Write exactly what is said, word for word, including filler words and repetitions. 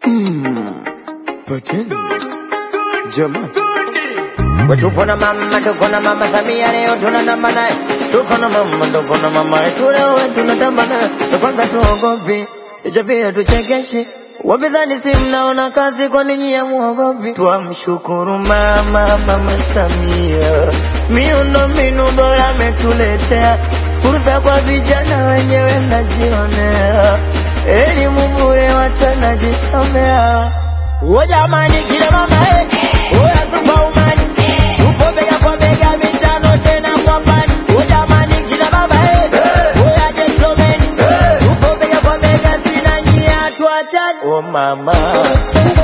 Hmm. Pateni. Jamani. Tuko na mama, tuko na mama Samia leo tunatamba naye. Tuko na mama, tuko na mama yetu leo tunatamba naye. Kwanza tuogopi, ijapia tuchekeshe. Wapinzani si mnaona kazi kwa ninyi ya muogopi. Tuamshukuru mama, mama Samia. Miundombinu bora ametuletea. Fursa kwa vijana wenyewe mnajionea. Elimu bure watu wanajisomea. O jamani kila mama eh. Oya super umani. Tupo bega kwa bega mitano tena kwa pani. O jamani kila baba eh. Oya gentleman. Tupo bega kwa bega sina nyia tuachane. Oh mama.